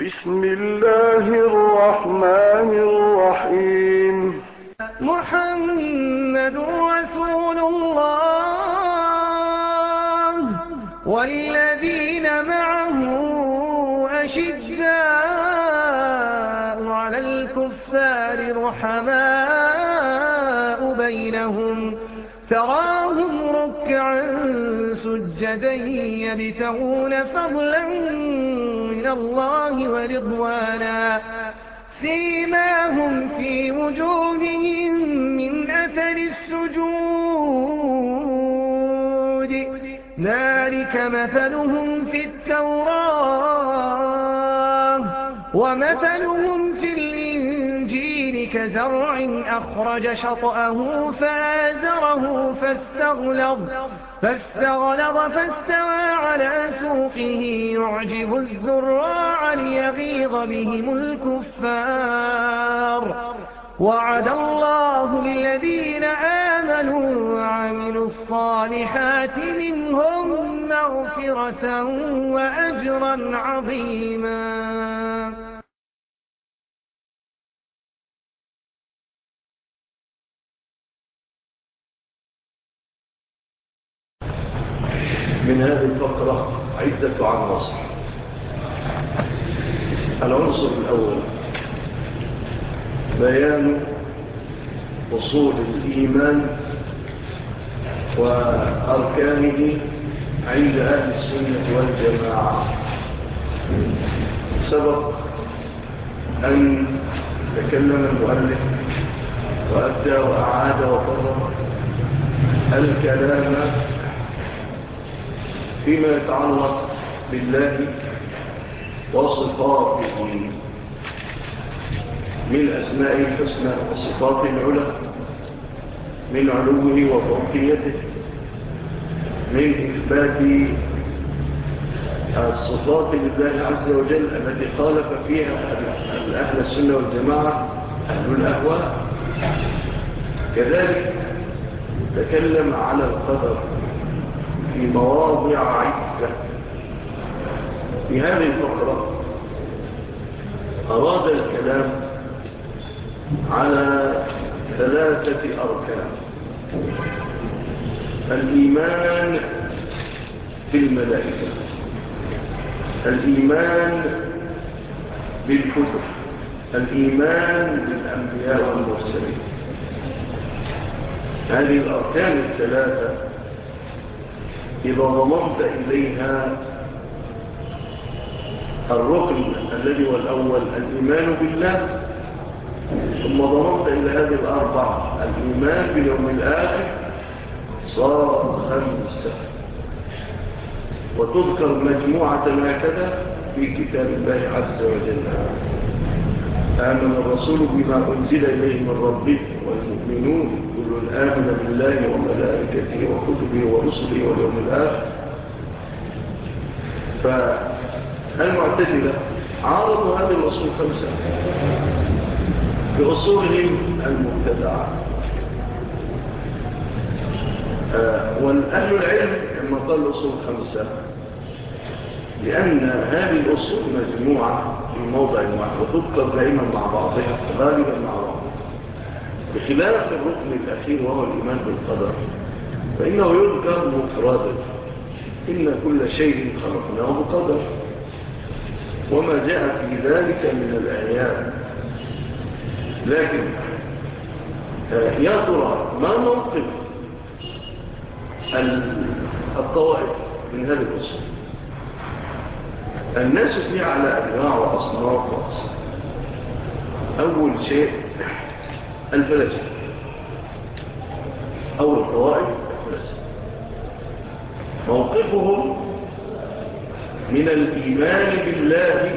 بسم الله الرحمن الرحيم. محمد رسول الله والذين معه أشداء على الكفار رحماء بينهم تراهم ركعا سجدا يبتغون فضلا من الله ورضوانا سيماهم في وجوههم من أثر السجود ذلك مثلهم في التوراة ومثلهم في الإنجيل كزرع أخرج شطأه فآزره فاستغلظ فاستوى على سوقه يعجب الزراع ليغيظ بهم الكفار وعد الله الذين آمنوا وعملوا الصالحات منهم مغفرة وأجرا عظيما. من هذه الفقرة عدة عناصر. العنصر الأول بيان أصول الإيمان وأركانه عند أهل السنة والجماعة. سبق أن تكلم المؤلف وأبدأ وأعاد وفرق الكلام فيما يتعلق بالله وصفاته من أسماء الحسنى وصفات العلى، من علوه وفوقيته، من إثبات الصفات لله عز وجل التي خالف فيها أهل السنة والجماعة أهل الأهواء. كذلك تكلم على القدر في مواضع عدة. في هذه الفقرة أراد الكلام على ثلاثة أركان: الإيمان بالملائكة، الإيمان بالكتب، الإيمان بالأنبياء والمرسلين. هذه الأركان الثلاثة إذا ضممت إليها الركن الذي هو الأول الإيمان بالله، ثم ضممت إلى هذه الأربعة الإيمان باليوم الآخر، صار خمسة. وتذكر مجموعة هكذا في كتاب الله عز وجل: آمن الرسول بما أنزل إليه من ربه والمؤمنون كل آمن بالله وملائكته وكتبه ورسله واليوم الآخر. فالمعتزلة عارضوا هذه الأصول خمسة بأصولهم المبتدعة. والأهل العلم لما قال الأصول خمسة لأن هذه الأصول مجموعة في موضع واحد وتذكر دائما مع بعضها غالبا مع بعضها، بخلاف الركن الأخير وهو الإيمان بالقدر فإنه يذكر مفردا: إن كل شيء خلقناه بقدر، وما جاء في ذلك من الآيات. لكن يا ترى ما موقف الطوائف من هذه الأصول؟ الناس فيها على أنواع وأصناف وأصناف. أول شيء الفلاسفة، أول الطوائف الفلاسفة، موقفهم من الإيمان بالله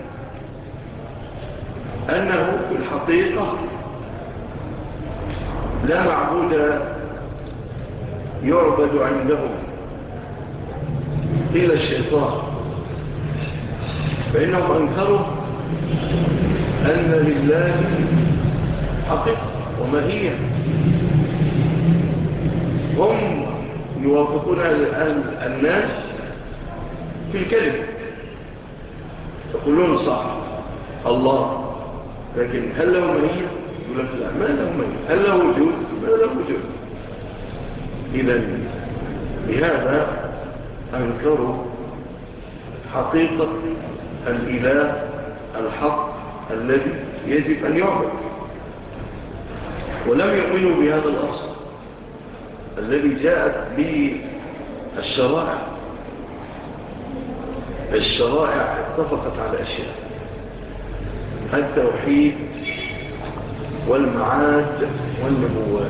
أنه في الحقيقة لا معبود يعبد عندهم إلا الشيطان، فإنهم أنكروا أن لله حقيقة وماهية. هم يوافقون الناس في الكلمة، يقولون صح الله، لكن هل له مهية؟ يقول لك لا، ما له مهية. هل له وجود؟ ما له وجود. إذن بهذا أنكروا حقيقة الإله الحق الذي يجب أن يعبد، ولم يؤمنوا بهذا الأصل الذي جاءت به الشرائع. الشرائع اتفقت على أشياء: التوحيد والمعاد والنبوات.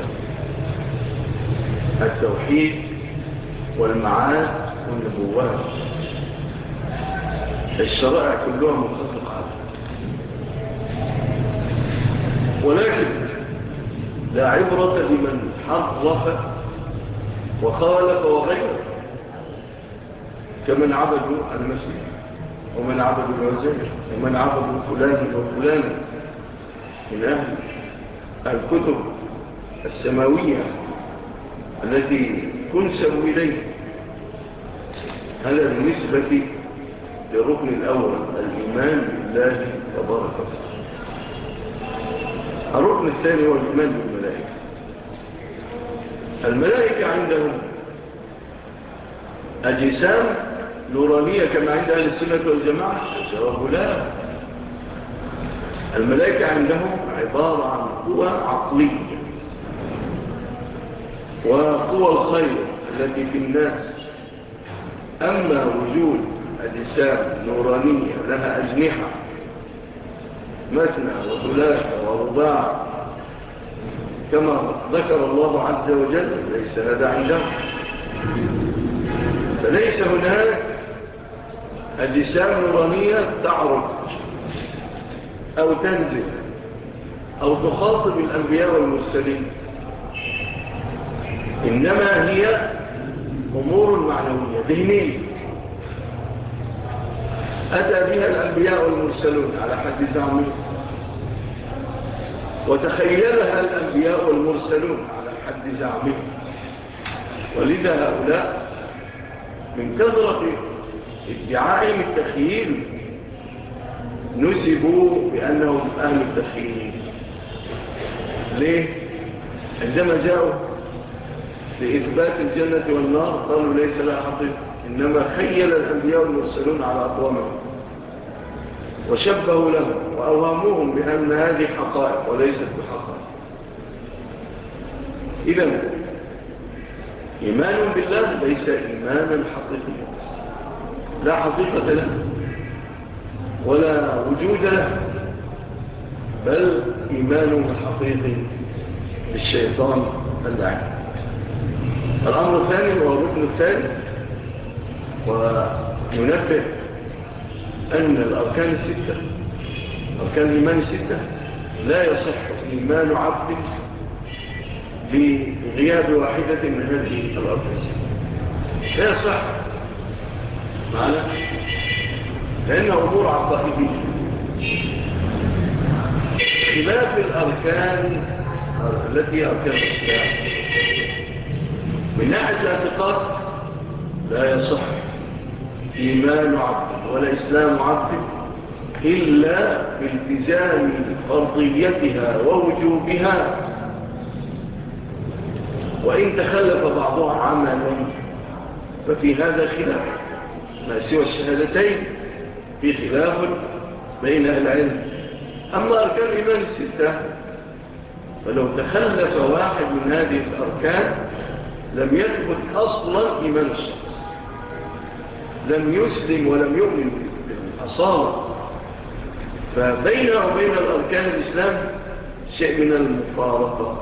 التوحيد والمعاد والنبوات، الشرائع كلها متفقة عليها. ولكن لا عبرة بمن حرف وخالف وغير، كمن عبدوا المسيح ومن عبدوا العزير ومن عبدوا فلان وفلان من أهل الكتب السماوية التي تنسب إليه. هذا بالنسبة للركن الأول، الإيمان بالله تبارك وتعالى. الركن الثاني هو الإيمان بالملائكة. الملائكة عندهم أجسام نورانية كما عند أهل السنة والجماعة؟ الجواب لا. الملائكة عندهم عبارة عن قوى عقلية وقوى الخير التي في الناس. أما وجود أجسام نورانية لها أجنحة مثنى وثلاثة ورباع كما ذكر الله عز وجل، ليس هذا عندهم. فليس هناك أجسام نورانية تعرج أو تنزل أو تخاطب الأنبياء والمرسلين، إنما هي أمور معنوية ذهنية أتى بها الأنبياء والمرسلون على حد زعمهم، وتخيلها الأنبياء والمرسلون على حد زعمهم. ولذا هؤلاء من كثرة ادعائهم التخييل نسبوا بأنهم أهل التخييل. ليه؟ عندما جاءوا لإثبات الجنة والنار قالوا ليس لها حقيقة، إنما خيل الأنبياء والمرسلون على أقوامهم وشبهوا لهم وأوهموهم بأن هذه حقائق وليست بحقائق. إذن إيمان بالله ليس إيمانا حقيقيا، لا حقيقة له ولا وجود له، بل إيمان حقيقي بالشيطان اللعين. الأمر الثاني هو الركن الثاني، وننبه أن الأركان الستة، أركان الإيمان الستة، لا يصح إيمان عبد بغياب واحدة من هذه الأركان الستة، لا يصح معنا، لأنها أمور عقائدية خلاف الأركان التي أركان الإسلام. من ناحية الاعتقاد لا يصح إيمان عبد ولا إسلام عبد إلا بالتزام فرضيتها ووجوبها، وإن تخلف بعضها عملا ففي هذا خلاف. ما سوى الشهادتين في خلاف بين أهل العلم. أما أركان الإيمان الستة فلو تخلف واحد من هذه الأركان لم يثبت أصلا إيمان الشخص، لم يسلم ولم يؤمن بالأصالة. فبينه وبين الأركان الإسلام شيء من المفارقة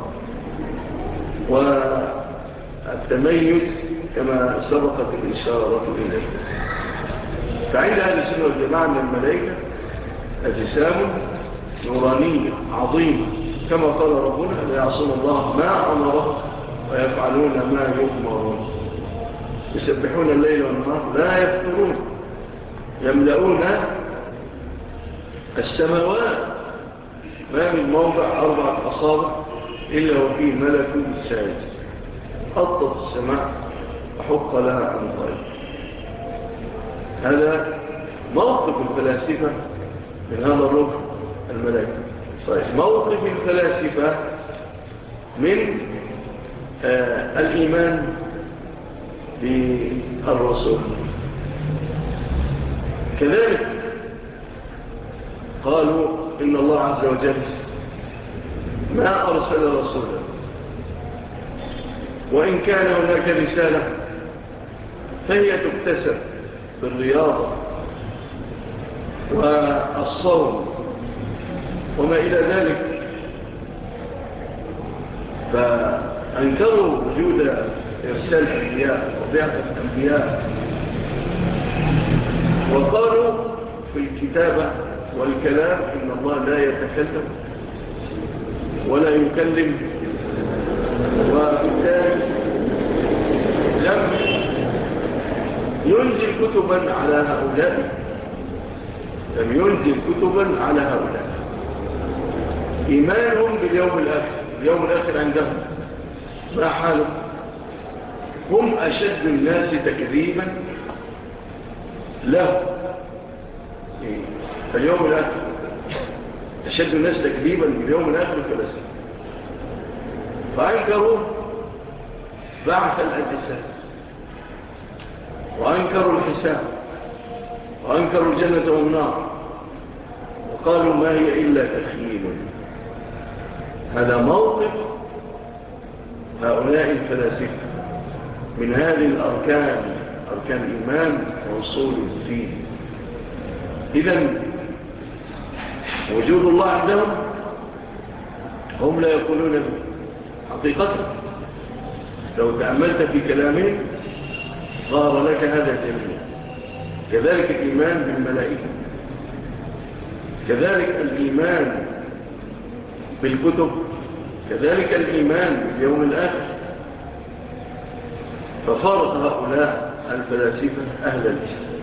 والتميز كما سبقت الإشارة إليه. فعند أهل السنة والجماعة من الملائكة أجسام نورانية عظيمة، كما قال ربنا لا يعصون الله ما أمره ويفعلون ما يؤمرون، يسبحون الليل والنهار لا يفترون، يملؤون السماوات، ما من موضع 4 أصابع إلا وفيه ملك ساجد، أطت السماء وحق لها أن طيب. هذا موقف الفلاسفة من هذا الركن الملائكة. طيب موقف الفلاسفة من الإيمان بالرسل كذلك قالوا إن الله عز وجل ما أرسل رسولا وإن كان هناك رسالة فهي تكتسب بالرياضة والصوم وما إلى ذلك. فأنكروا وجود إرسال أنبياء وبعثة أنبياء، وقالوا في الكتابة والكلام إن الله لا يتكلم ولا يكلم، وبالتالي لم ينزل كتبا على هؤلاء، إيمانهم باليوم الآخر. اليوم الآخر عندهم ما حاله؟ هم أشد الناس تكذيبا له. اليوم الآخر أشد الناس تكذيبا باليوم الآخر الفلاسفة، فأنكروا بعث الأجساد وأنكروا الحساب وأنكروا الجنة والنار، وقالوا ما هي إلا تخيل. هذا موقف هؤلاء الفلاسفة من هذه الأركان، أركان الإيمان وأصول الدين. إذن وجود الله عندهم هم لا يقولون به حقيقة. لو تأملت في كلامهم ظهر لك هذا جميع. كذلك الإيمان بالملائكة، كذلك الإيمان بالكتب، كذلك الإيمان باليوم الآخر. ففارق هؤلاء الفلاسفة أهل الإسلام.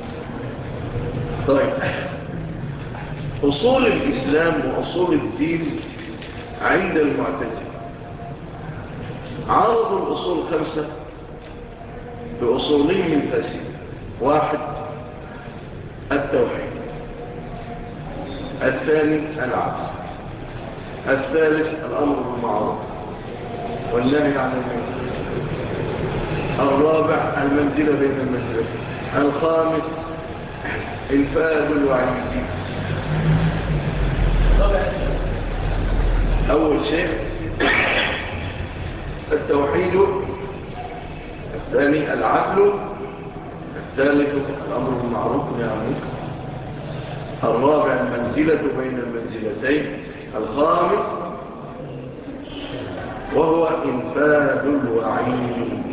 طيب أصول الإسلام وأصول الدين عند المعتزلة عارضوا الأصول 5 بأصولهم الفاسدة. 1 التوحيد، 2 العدل، 3 الأمر بالمعروف والنهي عن المنكر، 4 المنزلة بين المنزلتين، 5 إنفاذ الوعيد. أول شيء التوحيد، 2 العدل، 3 الأمر بالمعروف والنهي عن المنكر، 4 المنزلة بين المنزلتين، 5 وهو إنفاذ الوعيد.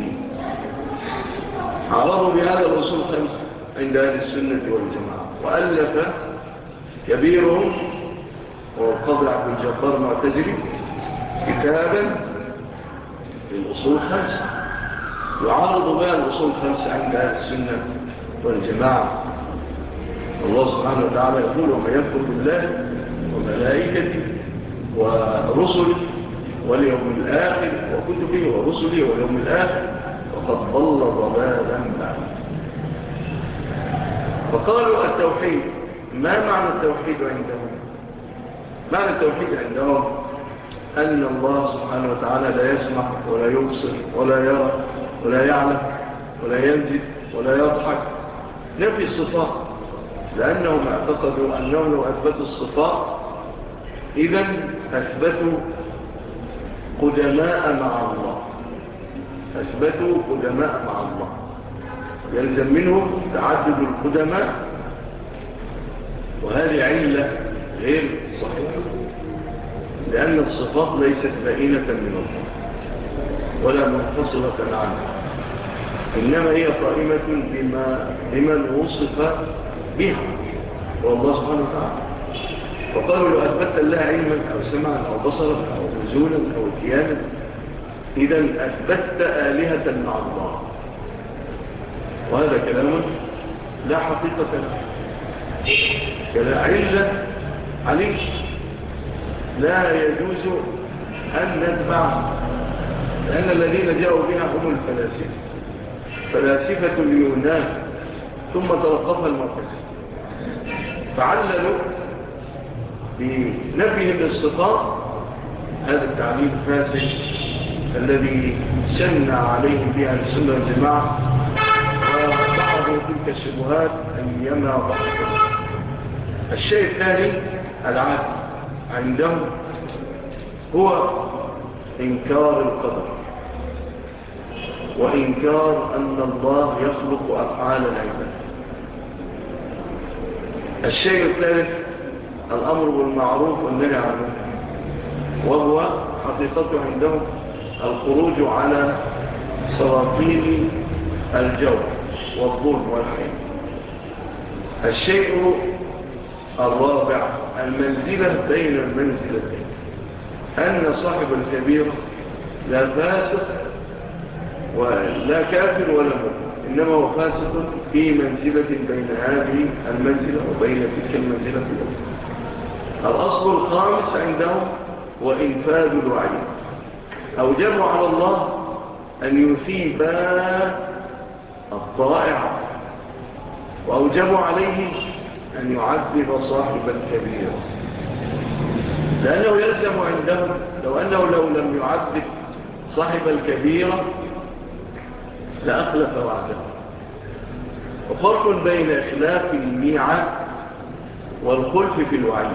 عرضوا بهذا الأصول 5 عند أهل السنة والجماعة. وألف كبيرهم والقاضي عبد الجبار المعتزلي كتابا للأصول 5 يعارض بها الأصول 5 عند أهل السنة والجماعة. الله سبحانه وتعالى يقول وما يكفر بالله وملائكته ورسله واليوم الآخر وكتبه ورسله واليوم الآخر وقد ضل ضلالا بعيدا. فقالوا التوحيد. ما معنى التوحيد عندهم؟ معنى التوحيد عندهم أن الله سبحانه وتعالى لا يسمع ولا يبصر ولا يرى ولا يعلم ولا ينزل ولا يضحك. نفي الصفات، لأنهم اعتقدوا أنهم لو أثبتوا الصفات إذن أثبتوا قدماء مع الله، أثبتوا قدماء مع الله، يلزم منهم تعدد القدماء، وهذه علة غير صحيحة، لأن الصفات ليست بائنة من الله ولا منفصلة عنه، إنما هي قائمة بمن وصف بها والله سبحانه وتعالى. وقالوا لو أثبت الله علما أو سمعا أو بصرا أو نزولا أو اتيانا إذن أثبت آلهة مع الله، وهذا كلام لا حقيقة له، كلا علة عليه لا يجوز أن نتبع، لأن الذين جاءوا بها هم الفلاسفة، فلاسفة اليونان ثم تلقفها المعتزلة. فعللوا بنفيهم للصفات هذا التعليل الفاسد الذي شن عليهم بها السنة والجماعة، وبعضوا تلك الشبهات أن يمنع بعضهم. الشيء الثاني العادي عندهم هو إنكار القدر وإنكار أن الله يخلق أفعال العباد. الشيء الثالث الأمر بالمعروف والنهي عن المنكر، وهو حقيقته عندهم الخروج على سلاطين الجور والظلم والحين. الشيء الرابع المنزلة بين المنزلتين، أن صاحب الكبيرة لا فاسق ولا كافر ولا مؤمن، إنما هو فاسق في منزلة بين هذه المنزلة وبين تلك المنزلة الأخرى. الأصل الخامس عندهم وإنفاذ الوعيد، أوجبوا على الله أن يثيب الطائع، وأوجبوا عليه أن يعذب صاحب الكبيرة، لأنه يلزم عندهم لو لم يعذب صاحب الكبيرة لأخلف وعده. وفرق بين إخلاف الميعاد والخلف في الوعيد.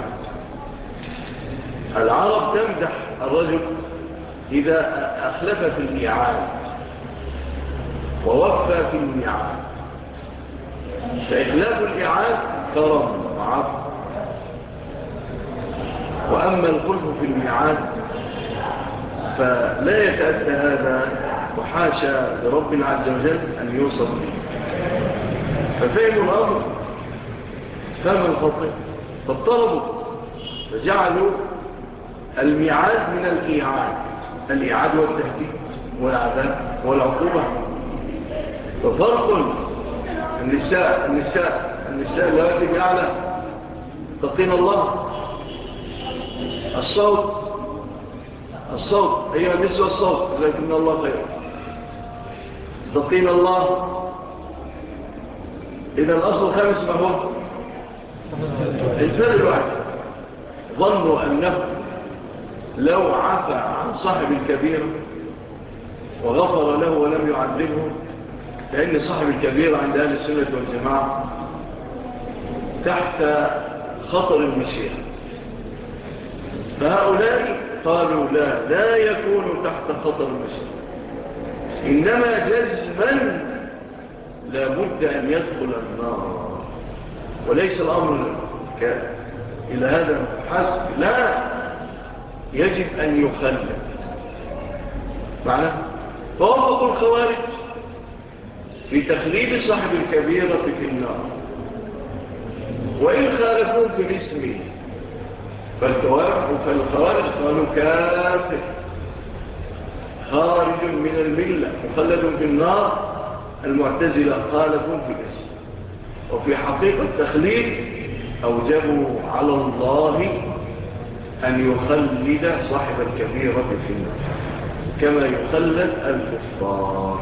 العرب تمدح الرجل إذا أخلف في الميعاد ووفى في الميعاد، فإخلاف الإعاد كرم وعفو، وأما الخلف في الميعاد فلا يتأتى هذا، وحاشا لرب عز وجل أن يوصف به. ففهم الأمر فهم الخطئ، فاضطربوا فجعلوا الميعاد من الإعاد والتهديد والعذاب والعقوبة. ففرق النساء اللواتي بأعلى تقين الله، الصوت أيها النسوة الصوت لكن الله خير تقين الله. إذا الأصل الخامس ما هو انفرد الوعد. ظنوا أنه لو عفى عن صاحب الكبيرة وغفر له ولم يعذبه، لأن صاحب الكبيرة عند أهل السنة والجماعة تحت خطر المشيئة، فهؤلاء قالوا لا يكون تحت خطر المشيئة، إنما جزما لابد أن يدخل النار، وليس الأمر إلى هذا حسب، لا يجب أن يخلد معنى. فوافقوا الخوارج في تخليد صاحب الكبيرة في النار، وإن خالفوا في الاسم فالخوارج قالوا كافر خارج من الملة مخلد في النار. المعتزلة خالفوا في الاسم، وفي حقيقة التخليد أوجبوا على الله أن يخلد صاحب الكبيرة في النار كما يخلد الكفار.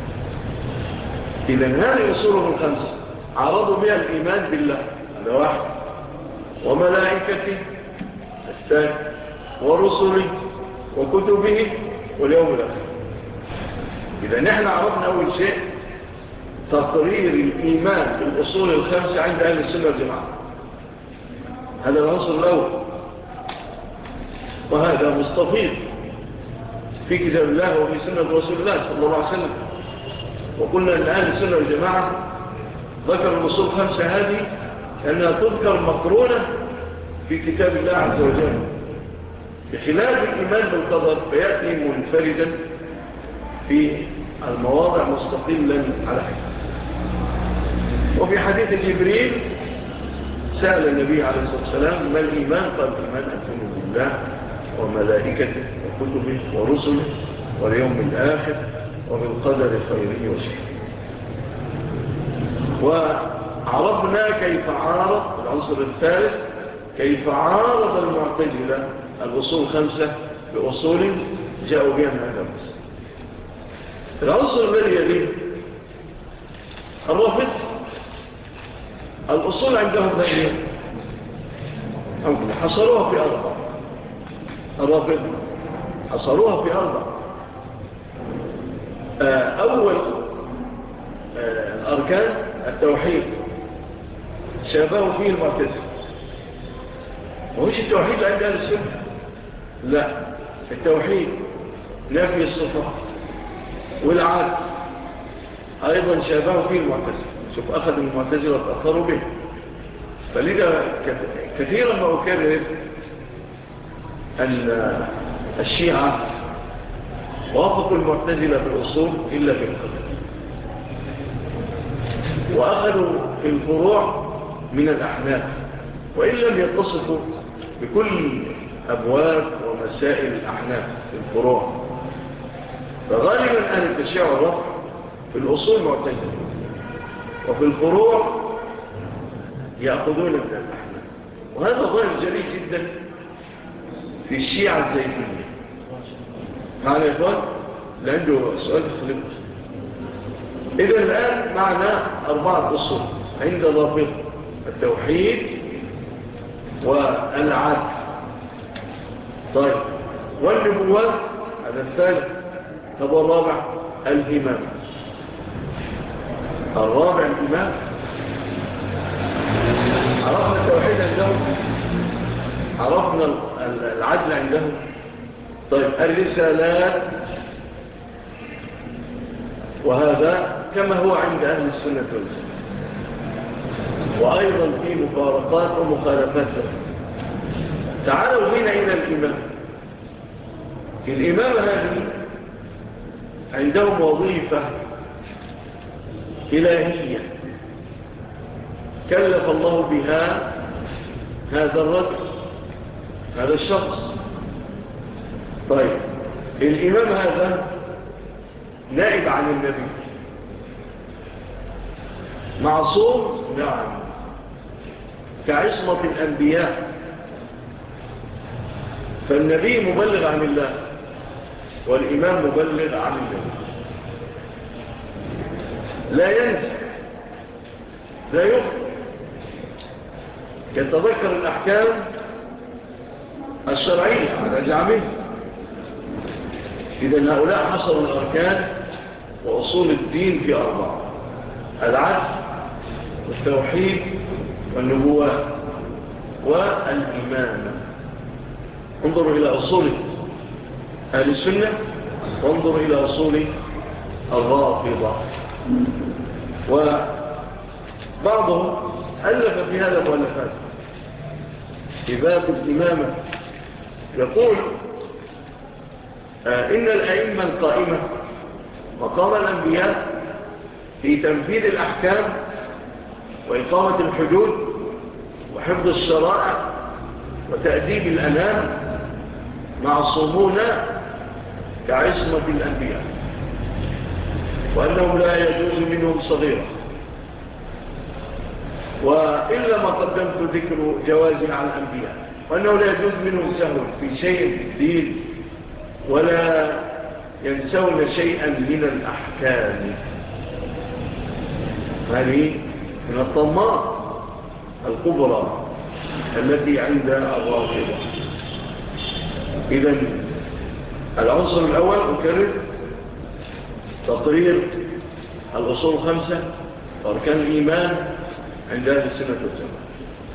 إذن هذه أصولهم الخمسة عرضوا بها الإيمان بالله هذا واحد، وملائكته الثاني، ورسله وكتبه واليوم الآخر. إذا نحن عرضنا أول شيء تقرير الإيمان بالأصول الخمسة عند أهل السنة والجماعة، هذا العنصر الأول، وهذا مستفيض في كتاب الله وفي سنة رسول الله صلى الله عليه وسلم. وقلنا أن أهل السنة والجماعة ذكروا الأصول الخمسة هذه أنها تذكر مقرونة في كتاب الله عز وجل، بخلاف الإيمان بالقدر فيأتي منفردا في المواضع مستقلا على حكم. وفي حديث جبريل سأل النبي عليه الصلاة والسلام ما الإيمان؟ قال الإيمان أن تؤمن بالله وملائكته وكتبه ورسله واليوم الآخر وبالقدر خيره وشره. وعرفنا كيف عارض العنصر الثالث، كيف عارض المعتزلة الأصول الخمسة بأصول جاءوا بها من هذا المسألة. العنصر الذي يليه الرافض، الأصول عندهم هي حصروها في 4. الرافضة حصروها في 4. أول الأركان التوحيد شابهوا فيه المعتزلة. ومش التوحيد عند أهل السنة، لا، التوحيد نفي الصفات والعدل أيضا شابهوا فيه المعتزلة. شوف أخذ المعتزلة وتأثروا به. فلذا كثيرا ما أكرر أن الشيعة وافقوا المعتزلة في الأصول إلا في القدر، وأخذوا في الفروع من الأحناف، وإن لم يتصفوا بكل أبواب ومسائل الأحناف في الفروع. فغالبا أهل التشيع والرفع في الأصول معتزلة، وفي الفروع يأخذون من الأحناف. وهذا ظاهر جليل جدا في الشيعة الزيدية. معنا يا إخوان؟ لعنده سؤال تخلقه. إذا الآن معنا 4 أصول عند الرافضة: التوحيد والعدل. طيب، والنبوات هذا الثالث. طب الرابع الإمام. الرابع الإمام. عرفنا التوحيد عندهم، عرفنا العدل عندهم. طيب، الرسالات، وهذا كما هو عند أهل السنة والجماعة، وأيضا في مفارقات ومخالفات. تعالوا بنا إلى الإمام. الإمام هذه عندهم وظيفة إلهية كلف الله بها هذا الرجل، هذا الشخص. طيب، الإمام هذا نائب عن النبي، معصوم، نعم، كعصمة الأنبياء. فالنبي مبلغ عن الله، والإمام مبلغ عن النبي. لا ينسى، لا يخطئ، يتذكر الأحكام الشرعية على زعمه. إذن هؤلاء حصروا الأركان وأصول الدين في 4: العدل والتوحيد والنبوات والإمامة. انظروا إلى أصول أهل السنة، وانظروا إلى أصول الرافضة. وبعضهم ألف في هذا مؤلفات في باب الإمامة. يقول إن الأئمة القائمة مقام الأنبياء في تنفيذ الأحكام وإقامة الحدود وحفظ الشرائع وتأديب الأنام معصومون كعصمة الأنبياء، وأنهم لا يجوز منهم صغيرة. وإلا ما قدمت ذكر جوازها على الأنبياء، وأنه لا يجوز منهم سهو في شيء في الدين، ولا ينسون شيئا من الأحكام. هذه من الطمات الكبرى التي عند الرافضة. إذن العنصر الأول أكرر: تقرير الأصول 5 وأركان الإيمان عند أهل السنة والجماعة.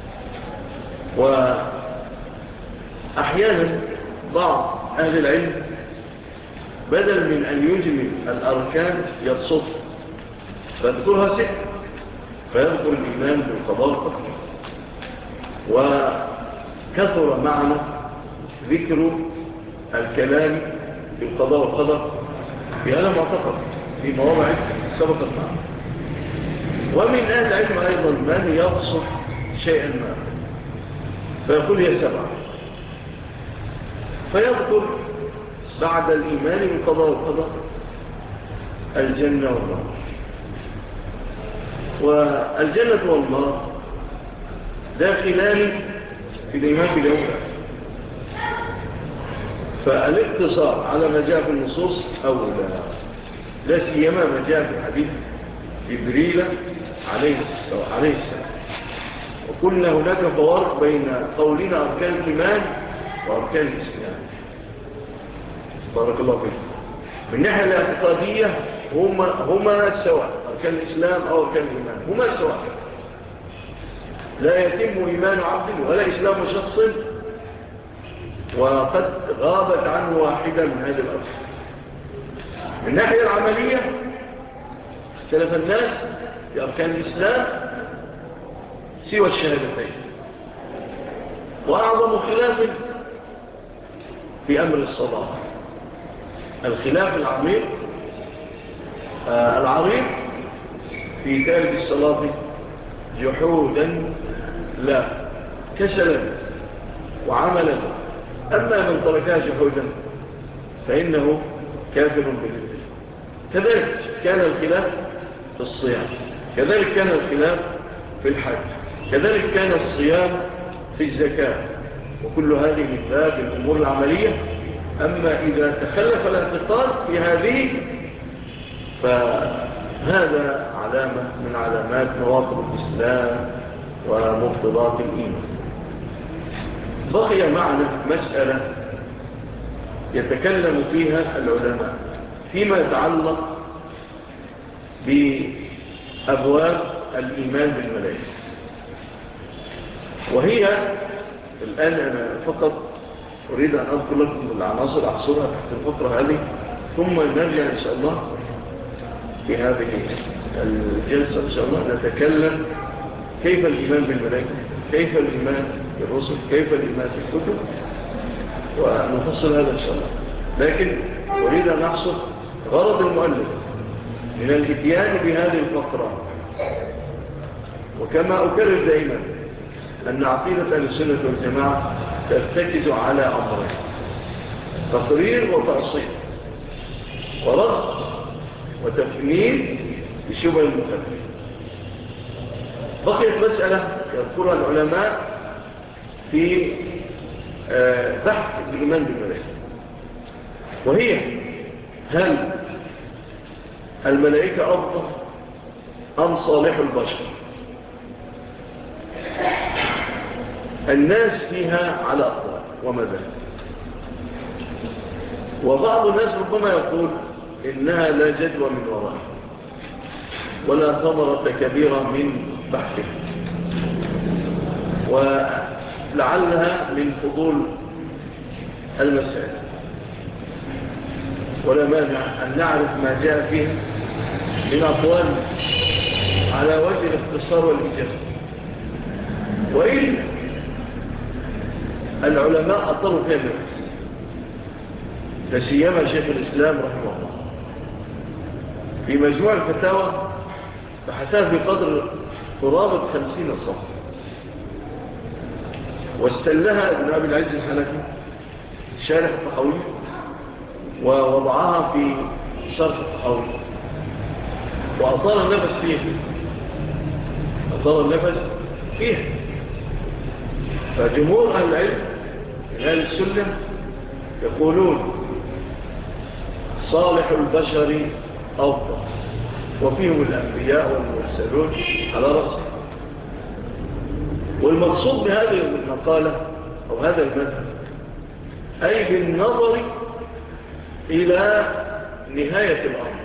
وأحيانا بعض أهل العلم بدل من أن يجمل الأركان يبسط، فيذكرها 6، فيذكر الإيمان بالقضاء والقدر. وكثر معنا ذكر الكلام بالقضاء والقدر في هذا المعتقد في مواضع سبقت معنا. ومن أهل العلم أيضا من يبسط شيئا ما، فيقول هي 7، فيذكر بعد الإيمان بالقضاء والقدر الجنة والنار. والجنة والنار داخلان في الإيمان بالأولى. فالاقتصار على ما جاء في النصوص أولى، لا سيما ما جاء في حديث جبريل عليه السلام. وقلنا هناك فوارق بين قولنا أركان الإيمان وأركان الإسلام. بارك الله فيك. من الناحية الاعتقادية هما سواء، أركان الإسلام أو أركان الإيمان هما سواء، لا يتم إيمان عبد ولا إسلام شخص وقد غابت عنه واحدة من هذه الأركان. من الناحية العملية اختلف الناس في أركان الإسلام سوى الشهادتين، وأعظم خلاف في أمر الصلاة، الخلاف العميق العريض في تارك الصلاة جحودا لا كسلا وعملا. أما من تركها جحودا فإنه كافر بالله. كذلك كان الخلاف في الصيام، كذلك كان الخلاف في الحج، كذلك كان الصيام في الزكاة، وكل هذه من باب الأمور العملية. أما إذا تخلف الاعتقاد في هذه فهذا علامة من علامات نواقض الإسلام ومبطلات الإيمان. بقي معنا مسألة يتكلم فيها العلماء فيما يتعلق بأبواب الإيمان بالملائكة، وهي الآن أنا فقط أريد أن أذكر لكم العناصر أحصرها تحت الفقرة هذه، ثم نرجع إن شاء الله في هذه الجلسة إن شاء الله نتكلم كيف الإيمان بالملائكة، كيف الإيمان بالرسل، كيف الإيمان بالكتب، ونفصل هذا إن شاء الله. لكن أريد أن أحصر غرض المؤلف من الإتيان بهذه الفقرة. وكما أكرر دائما أن عقيدة أهل السنة والجماعة ترتكز على أمرين: تقرير وتأصيل، ورد وتفنيد بشبه المخالفين. بقيت مسألة يذكرها العلماء في بحث الإيمان بالملائكة، وهي: هل الملائكة أفضل أم صالح البشر؟ الناس فيها على أقوال ومذاهب، وبعض الناس ربما يقول إنها لا جدوى من ورائها ولا ثمرة كبيرة من بحثها، ولعلها من فضول المسائل، ولا مانع أن نعرف ما جاء فيها من أقوال على وجه الاختصار والإجابة. وإلا العلماء أطلوا فيها النفس، فسيما شيخ الإسلام رحمه الله في مجموع الفتاوى بحثها في قدر قرابة 50 صفحة، واستلها ابن أبي العز الحنفي شارح الطحاوي ووضعها في شرح الطحاوي، وأطال النفس فيها. فجمهور أهل العلم من أهل السنة يقولون صالح البشر أفضل، وفيهم الأنبياء والمرسلون على رأسه. والمقصود بهذه المقالة أو هذا المذهب أي بالنظر إلى نهاية الأمر،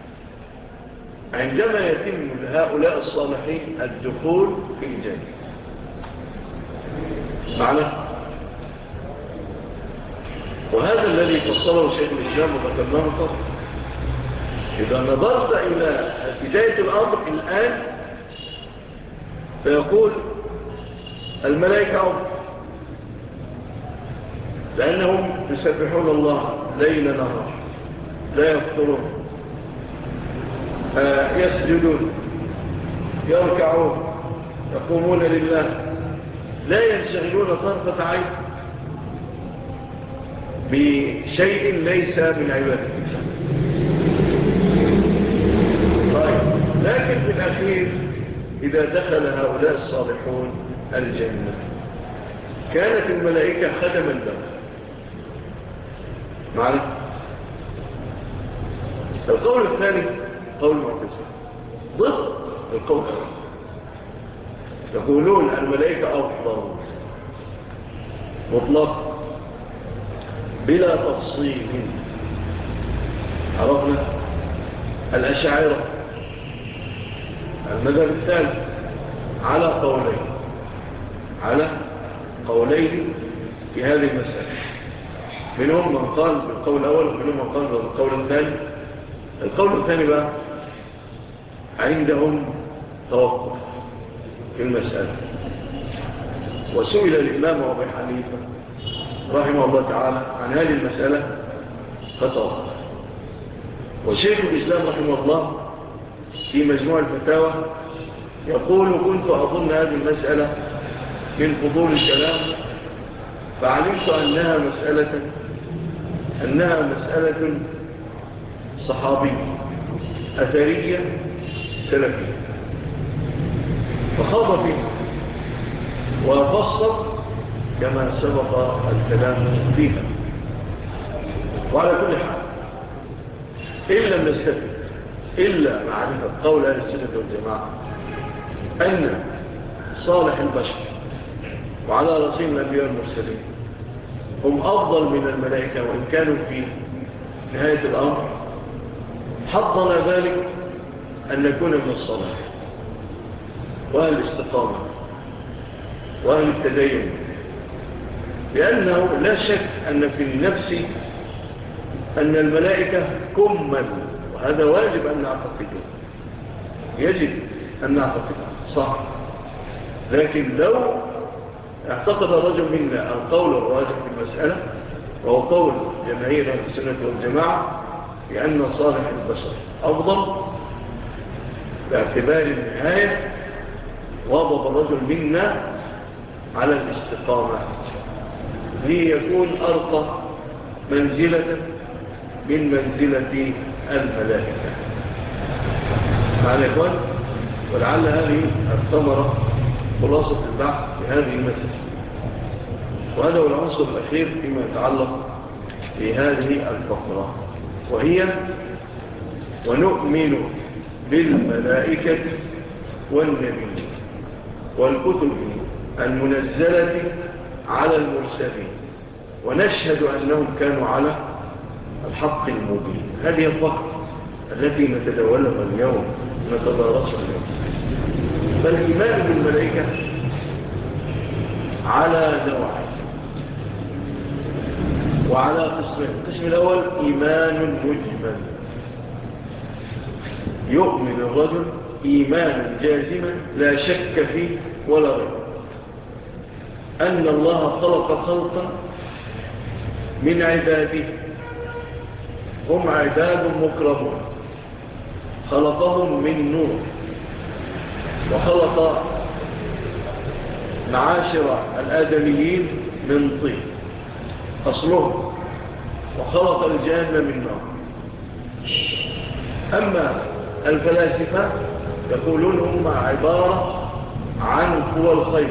عندما يتم لهؤلاء الصالحين الدخول في الجنة. معنى وهذا الذي فصله شيخ الإسلام وذكرناه قبل. إذا نظرت إلى بداية الأمر الآن فيقول الملائكة أفضل لأنهم يسبحون الله ليل نهار لا يفطرون، يسجدون، يركعون، يقومون لله، لا ينشغلون طرفة عين بشيء ليس من عبادة الله. طيب، لكن في الأخير إذا دخل هؤلاء الصالحون الجنة كانت الملائكة خدما لهم. معنا القول الثاني قول المعتزلة ضد القول الثاني. يقولون الملائكة أفضل مطلق بلا تفصيل. عرفنا الأشاعرة المذهب الثالث على قولين في هذه المسألة. منهم من قال بالقول الأول ومنهم من قال بالقول الثاني. القول الثاني بقى عندهم توقف في المسألة. وسئل الإمام أبي حنيفة رحمه الله تعالى عن هذه المسألة فتوقف. وشيخ الإسلام رحمه الله في مجموع الفتاوى يقول كنت أظن هذه المسألة من فضول الكلام فعلمت أنها مسألة صحابية أثرية سلفية، فخاض فيها وفصل كما سبق الكلام فيها. وعلى كل حال إن لم نستفد إلا معرفة قول أهل السنة والجماعة أن صالح البشر وعلى رأسهم الأنبياء المرسلين هم أفضل من الملائكة وإن كانوا في نهاية الأمر، حظنا ذلك أن نكون من الصلاح وأهل الاستقامة وأهل التدين، لأنه لا شك أن في النفس أن الملائكة كمل، وهذا واجب أن نعتقده، يجب أن نعتقده صح. لكن لو اعتقد الرجل منا القول الراجح في المسألة وهو قول جماهير أهل السنة والجماعة بأن صالح البشر أفضل باعتبار النهاية، وضب الرجل منا على الاستقامة ليكون أرقى منزلة من منزلة الملائكة. معنى إخوان، ولعل هذه الثمرة خلاصة البحث في هذه المسألة. وهذا هو العنصر الأخير فيما يتعلق بهذه الفقرة، وهي ونؤمن بالملائكة والنبي والكتب المنزلة على المرسلين ونشهد أنهم كانوا على الحق المبين. هذه الفقرة التي نتداولها اليوم نتدارسها اليوم. فالإيمان بالملائكة على نوعين وعلى قسمين. القسم الأول إيمان مجمل، يؤمن الرجل إيمانا جازما لا شك فيه ولا ريب أن الله خلق خلقا من عباده هم عباد مكرمون، خلقهم من نور، وخلق معاشر الآدميين من طين أصلهم، وخلق الجنة من نار. أما الفلاسفة يقولون هم عبارة عن قوى الخير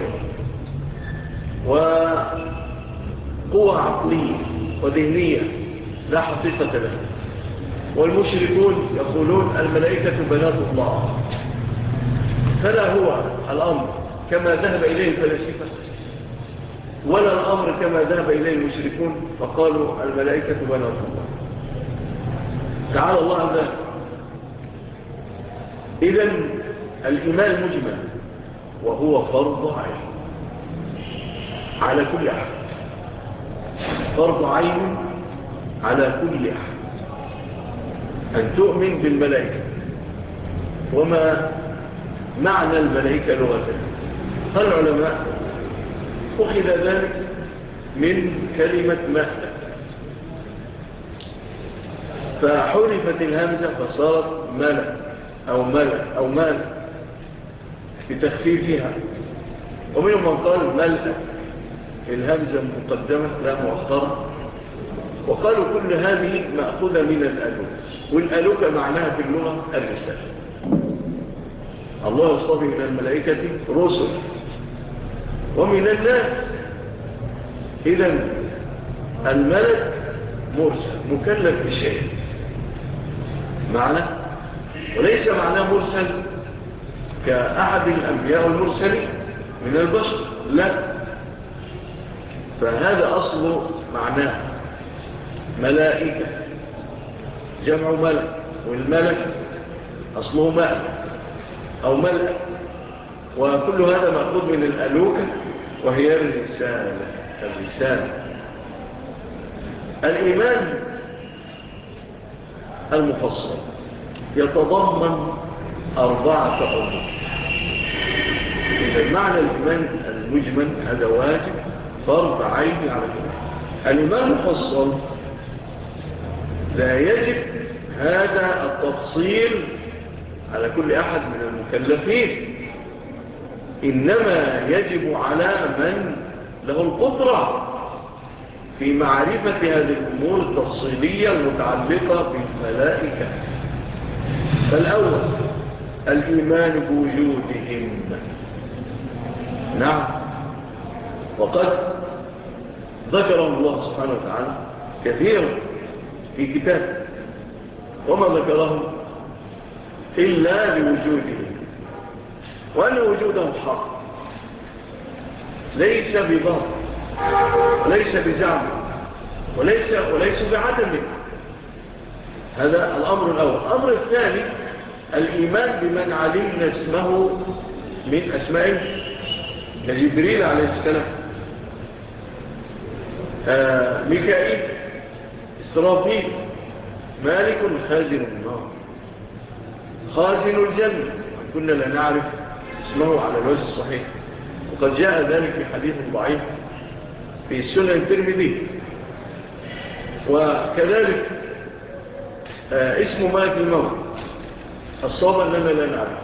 وقوى عقلية وذهنية لا حقيقة لها. والمشركون يقولون الملائكة بنات الله. فلا هو الأمر كما ذهب إليه الفلاسفة ولا الأمر كما ذهب إليه المشركون فقالوا الملائكة بنات الله. تعالى الله عن ذلك. إذن الإيمان مجمل وهو فرض عين على كل أحد، فرض عين على كل أحد أن تؤمن بالملائكة. وما معنى الملائكة لغة؟ قال العلماء أخذ ذلك من كلمة مهدة، فحرفت الهمزة فصارت ملأ أو مال بتخفيفها. ومنهم من قال ملأ الهمزة مقدمة لا مؤخرة، وقالوا كل هذه مأخوذة من الألوك، والألوك معناها في اللغة الرسالة. الله يصطفي من الملائكة رسل ومن الناس. إذن الملك مرسل مكلف بشيء معنى، وليس معناه مرسل كأحد الأنبياء والمرسلين من البشر، لا. فهذا أصل معناه ملائكة، جمع ملك، والملك أصله ملك أو ملك، وكل هذا مأخوذ من الألوكة وهي الرسالة. الإيمان المفصل يتضمن 4 أمور. إذا معنى الإيمان المجمل هذا واجب فرض عين على الإيمان المفصل. لا يجب هذا التفصيل على كل أحد من المكلفين، إنما يجب على من له القدرة في معرفة هذه الأمور التفصيلية المتعلقة بالملائكة. فالأول الإيمان بوجودهم. نعم، وقد ذكر الله سبحانه وتعالى كثيرا في كتابه، وما ذكرهم إلا لوجودهم، وأن وجودهم حق ليس بباطل وليس بزعم وليس بعدم. هذا الأمر الأول. الأمر الثاني الإيمان بمن علمنا اسمه من أسمائه جبريل عليه السلام، ميكائيل، إسرافيل، مالك خازن النار، خازن الجنة، كنا لا نعرف اسمه على الوجه الصحيح، وقد جاء ذلك في حديث ضعيف في سنن الترمذي. وكذلك اسم مالك الموت، الصواب أننا لا نعرف،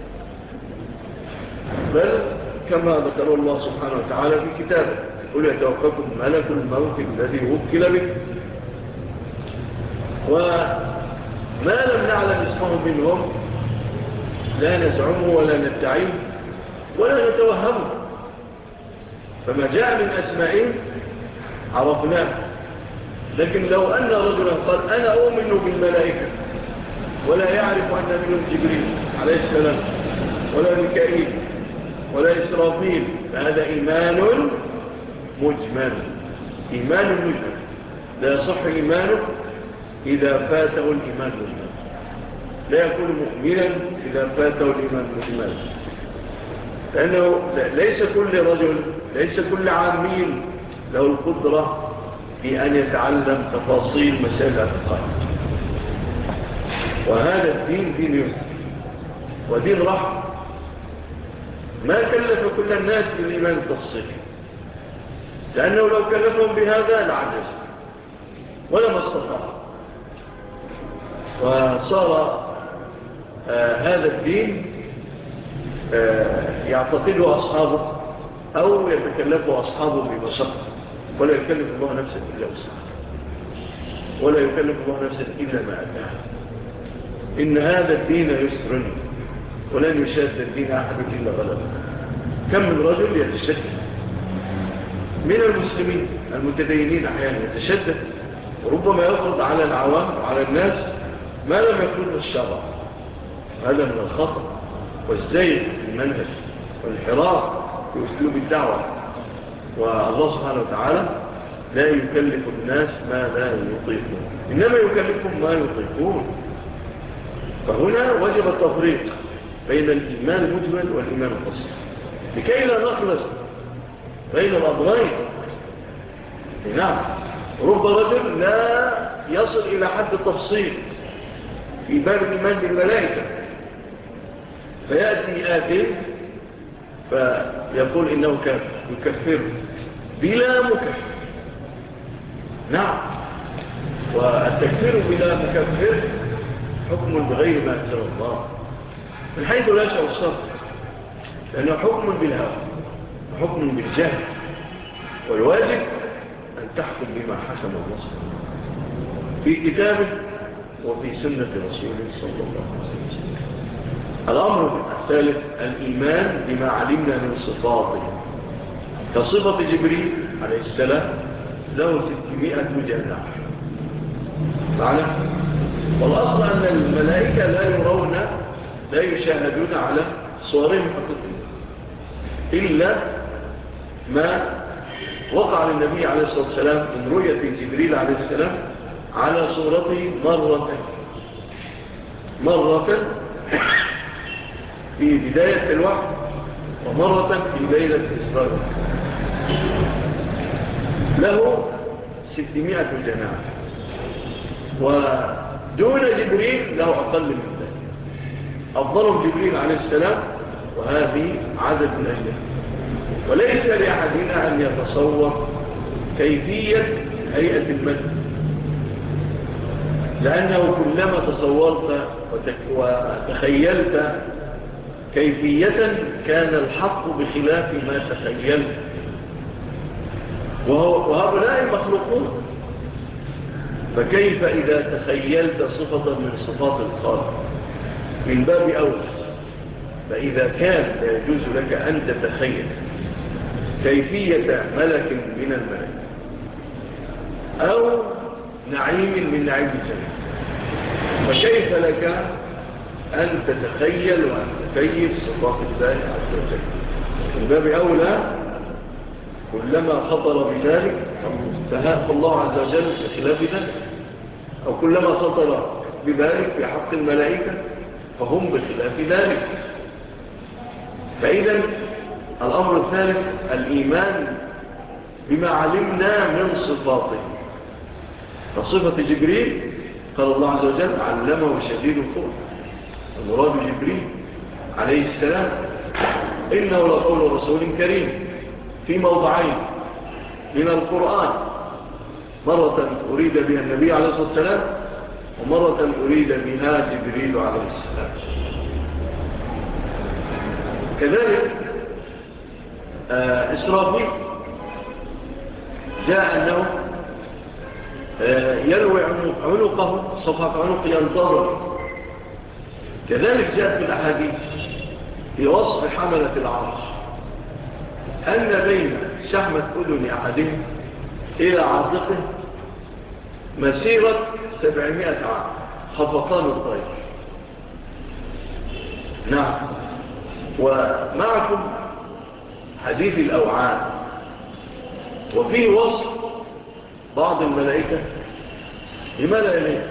بل كما ذكر الله سبحانه وتعالى في كتابه: قل يتوفاكم ملك الموت الذي وكل به. وما لم نعلم اسمه منهم لا نزعمه ولا نتعيه ولا نتوهمه، فما جاء من أسمائهم عرفناه. لكن لو أن رجلا قال أنا أؤمن بالملائكة ولا يعرف أن منهم جبريل عليه السلام ولا ميكائيل ولا إسرافيل، فهذا إيمان مجمل. لا يصح إيمانه إذا فاته الإيمان مجمل، لا يكون مؤمنا إذا فاته الإيمان مجمل، لأنه ليس كل رجل، ليس كل عامين له القدرة في أن يتعلم تفاصيل مسائل الاعتقاد. وهذا الدين دين يسر ودين رحمة، ما كلف كل الناس بالإيمان التفصيلي، لأنه لو كلفهم بهذا لعجز ولا ما استطاع. وصار هذا الدين يعتقده أصحابه أو يتكلفه أصحابه بمشقة، ولا يكلف الله نفسا إلا وسعها، ولا يكلف الله نفسا إلا ما أتاها. إن هذا الدين يسر ولن يشاد الدين أحد إلا غلبه. كم من رجل يتشدد من المسلمين المتدينين أحيانا يتشدد، وربما يفرض على العوام وعلى الناس ما لم يفرض الشرع. هذا من الخطأ والزيغ في المنهج والانحراف في أسلوب الدعوة. والله سبحانه وتعالى لا يكلف الناس ما لا يطيقون، إنما يكلفهم ما يطيقون. فهنا وجب التفريق بين الإيمان المجمل والإيمان الفصل لكي لا نخلص بين الأمرين. نعم، رب رجل لا يصل إلى حد التفصيل في باب الإيمان بالملائكة، فيأتي آتي فيقول إنه كافر، يكفر بلا مكفر. نعم، والتكفير بلا مكفر حكم بغير ما أنزل الله من حيث لا يشعر الشرط، لأنه حكم بالهوى وحكم بالجهل، والواجب أن تحكم بما حكم الله في كتابه وفي سنة رسوله صلى الله عليه وسلم. الأمر الثالث الإيمان بما علمنا من صفاته، كصفة جبريل عليه السلام له 600 مجنح معنى. والأصل أن الملائكة لا يرون لا يشاهدون على صورهم حقيقية، إلا ما وقع للنبي عليه الصلاة والسلام من رؤية جبريل عليه السلام على صورته مرة في بداية الوحي ومرة في ليلة الإسراء. له 600 جناح، ودون جبريل له أقل من ذلك. أفضلهم جبريل عليه السلام، وهذه عدد من أجله. وليس لأحدنا أن يتصور كيفية هيئة المد، لأنه كلما تصورت وتخيلت كيفية كان الحق بخلاف ما تخيلت. وهؤلاء مخلوقون، فكيف إذا تخيلت صفة من صفات الخالق من باب أول؟ فإذا كان لا يجوز لك أن تتخيل كيفية ملك من الملك أو نعيم من نعيم الجنة، فكيف لك أن تتخيل وأن تكيف صفات الله عز وجل؟ من باب أولى كلما خطر بذلك فالله عز وجل بخلاف ذلك، أو كلما خطر بذلك في حق الملائكة فهم بخلاف ذلك. فإذا الأمر الثالث الإيمان بما علمنا من صفاته. فصفة جبريل قال الله عز وجل علمه شديد القوى، المراد جبريل عليه السلام، إنه لقول رسول كريم في موضعين من القرآن، مرة أريد بها النبي عليه الصلاة والسلام، ومرة أريد بها جبريل عليه السلام. كذلك إسرافيل جاء أنه يلوي عنقه، صفحة عنق ينتظر. كذلك جاءت في الأحاديث في وصف حملة العرش أن بين شحمة أذن أحدهم إلى عاتقه مسيرة 700 عام، خفقان الطير. نعم. ومعكم حديث الأوعان، وفيه وصف بعض الملائكة بما لا يليق،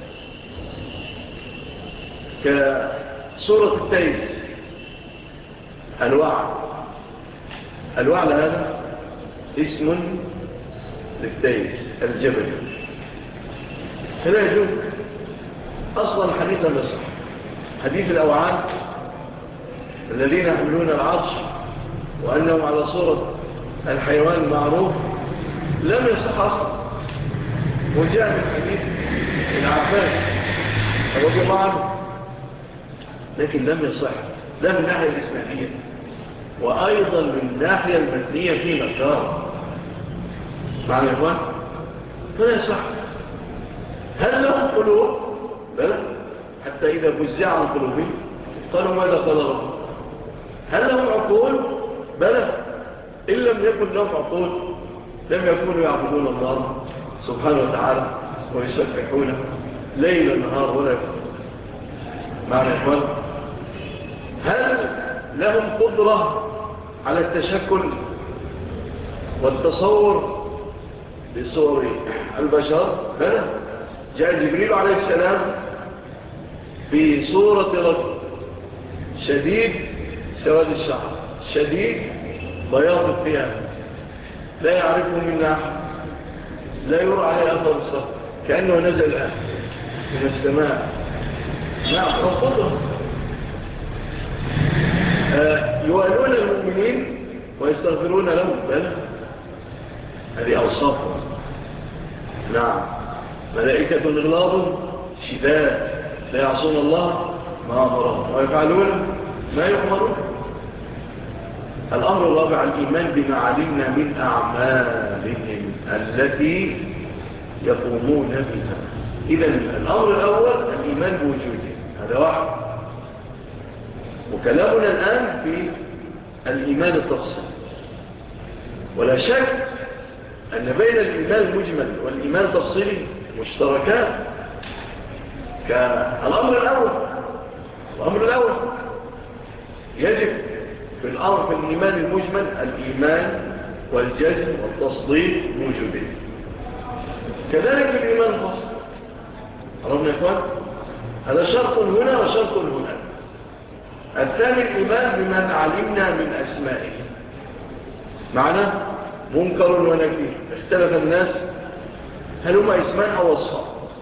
كسورة التيس الوعل. الوعل هذا اسم للتيس الجبل، فلا يجوز أصلا حديث مصر. حديث الأوعان الذين يحملون العرش وأنهم على صورة الحيوان المعروف لم يصح أصلا، وجاء من حديث العباس رضي الله عنه، لكن لم يصح لا من الناحية الإسماعيلية وأيضا من الناحية المتنية في مكار. معنى إخوان فلا يصح. هل لهم قلوب؟ بلى، حتى إذا فزع عن قلوبهم قالوا ماذا قال رب. هل لهم عقول؟ بلى، إن لم يكن لهم عقول لم يكونوا يعبدون الله سبحانه وتعالى ويسبحونه ليل نهار ولا يفعل. معنى إخوان هل لهم قدرة على التشكل والتصور بصور البشر؟ بلى، جاء جبريل عليه السلام بصورة رجل شديد سواد الشعر، شديد بياض الثياب، لا يعرفه من أحد، لا يرى عليه أثر الصف، كأنه نزل الآن من السماء. نعم، رفضه. يوالون المؤمنين ويستغفرون لهم، بل هذه أوصافهم. نعم، ملائكة غلاظ شداد لا يعصون الله ما أمرهم ويفعلون ما يؤمرون. الأمر الرابع الإيمان بما علمنا من أعمالهم التي يقومون بها. إذن الأمر الأول الإيمان بوجوده، هذا واحد. وكلامنا الآن في الإيمان التفصيل. ولا شك أن بين الإيمان المجمل والإيمان التفصيلي مشتركان. كالأمر الأول يجب في في الأمر في الإيمان المجمل الإيمان والجزم والتصديق موجودين. كذلك في الإيمان الفصل. عرفنا يا إخوان؟ هذا شرط هنا وشرط هنا. الثاني الإيمان بما علمنا من أسمائه. معنى منكر ونكير. اختلف الناس هل هما اسمان أو وصفان؟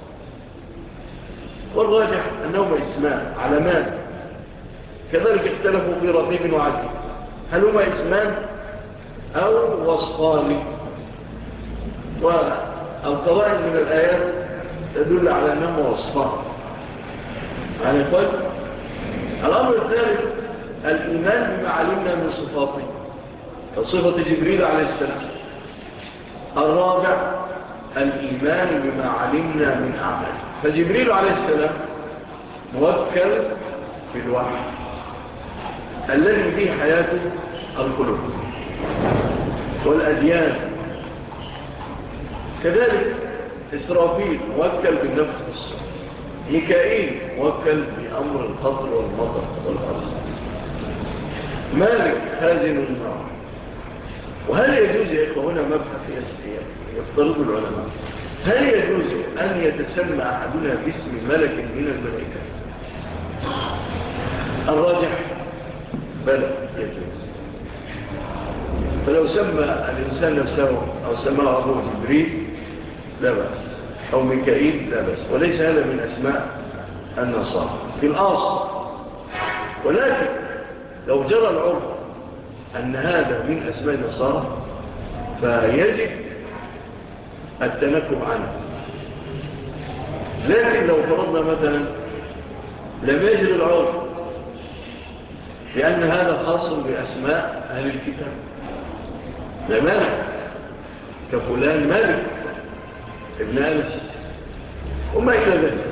والراجح أنهما اسمان علمان. كذلك اختلفوا في رقيب وعتيد هل هما اسمان أو وصفان. والقرائن من الآيات تدل على أنهما وصفان. يعني يقول الأمر الثالث الإيمان بما علمنا من صفاته كصفة جبريل عليه السلام. الرابع الإيمان بما علمنا من أعمال. فجبريل عليه السلام موكل بالوحي الذي به حياة القلوب والأديان. كذلك إسرافيل موكل بالنفخ في الصور. ميكائيل موكل بأمر القطر والمطر والأرض. مالك خازن النار. وهل يجوز يا إخوة هنا مبحث يفترض العلماء هل يجوز أن يتسمى أحدنا باسم ملك من الملائكة؟ الراجح بلى يجوز. فلو سمى الإنسان نفسه أو سماه أبوه جبريل لا بأس أو ميكائيل لا بأس وليس هذا من أسماء النصارى في الأصل. ولكن لو جرى العرف أن هذا من أسماء النصارى فيجب التنكب عنه. لكن لو فرضنا مثلا لم يجري العرف لأن هذا خاص بأسماء أهل الكتاب لا مالك كفلان مالك ابن أنس وما إلى ذلك.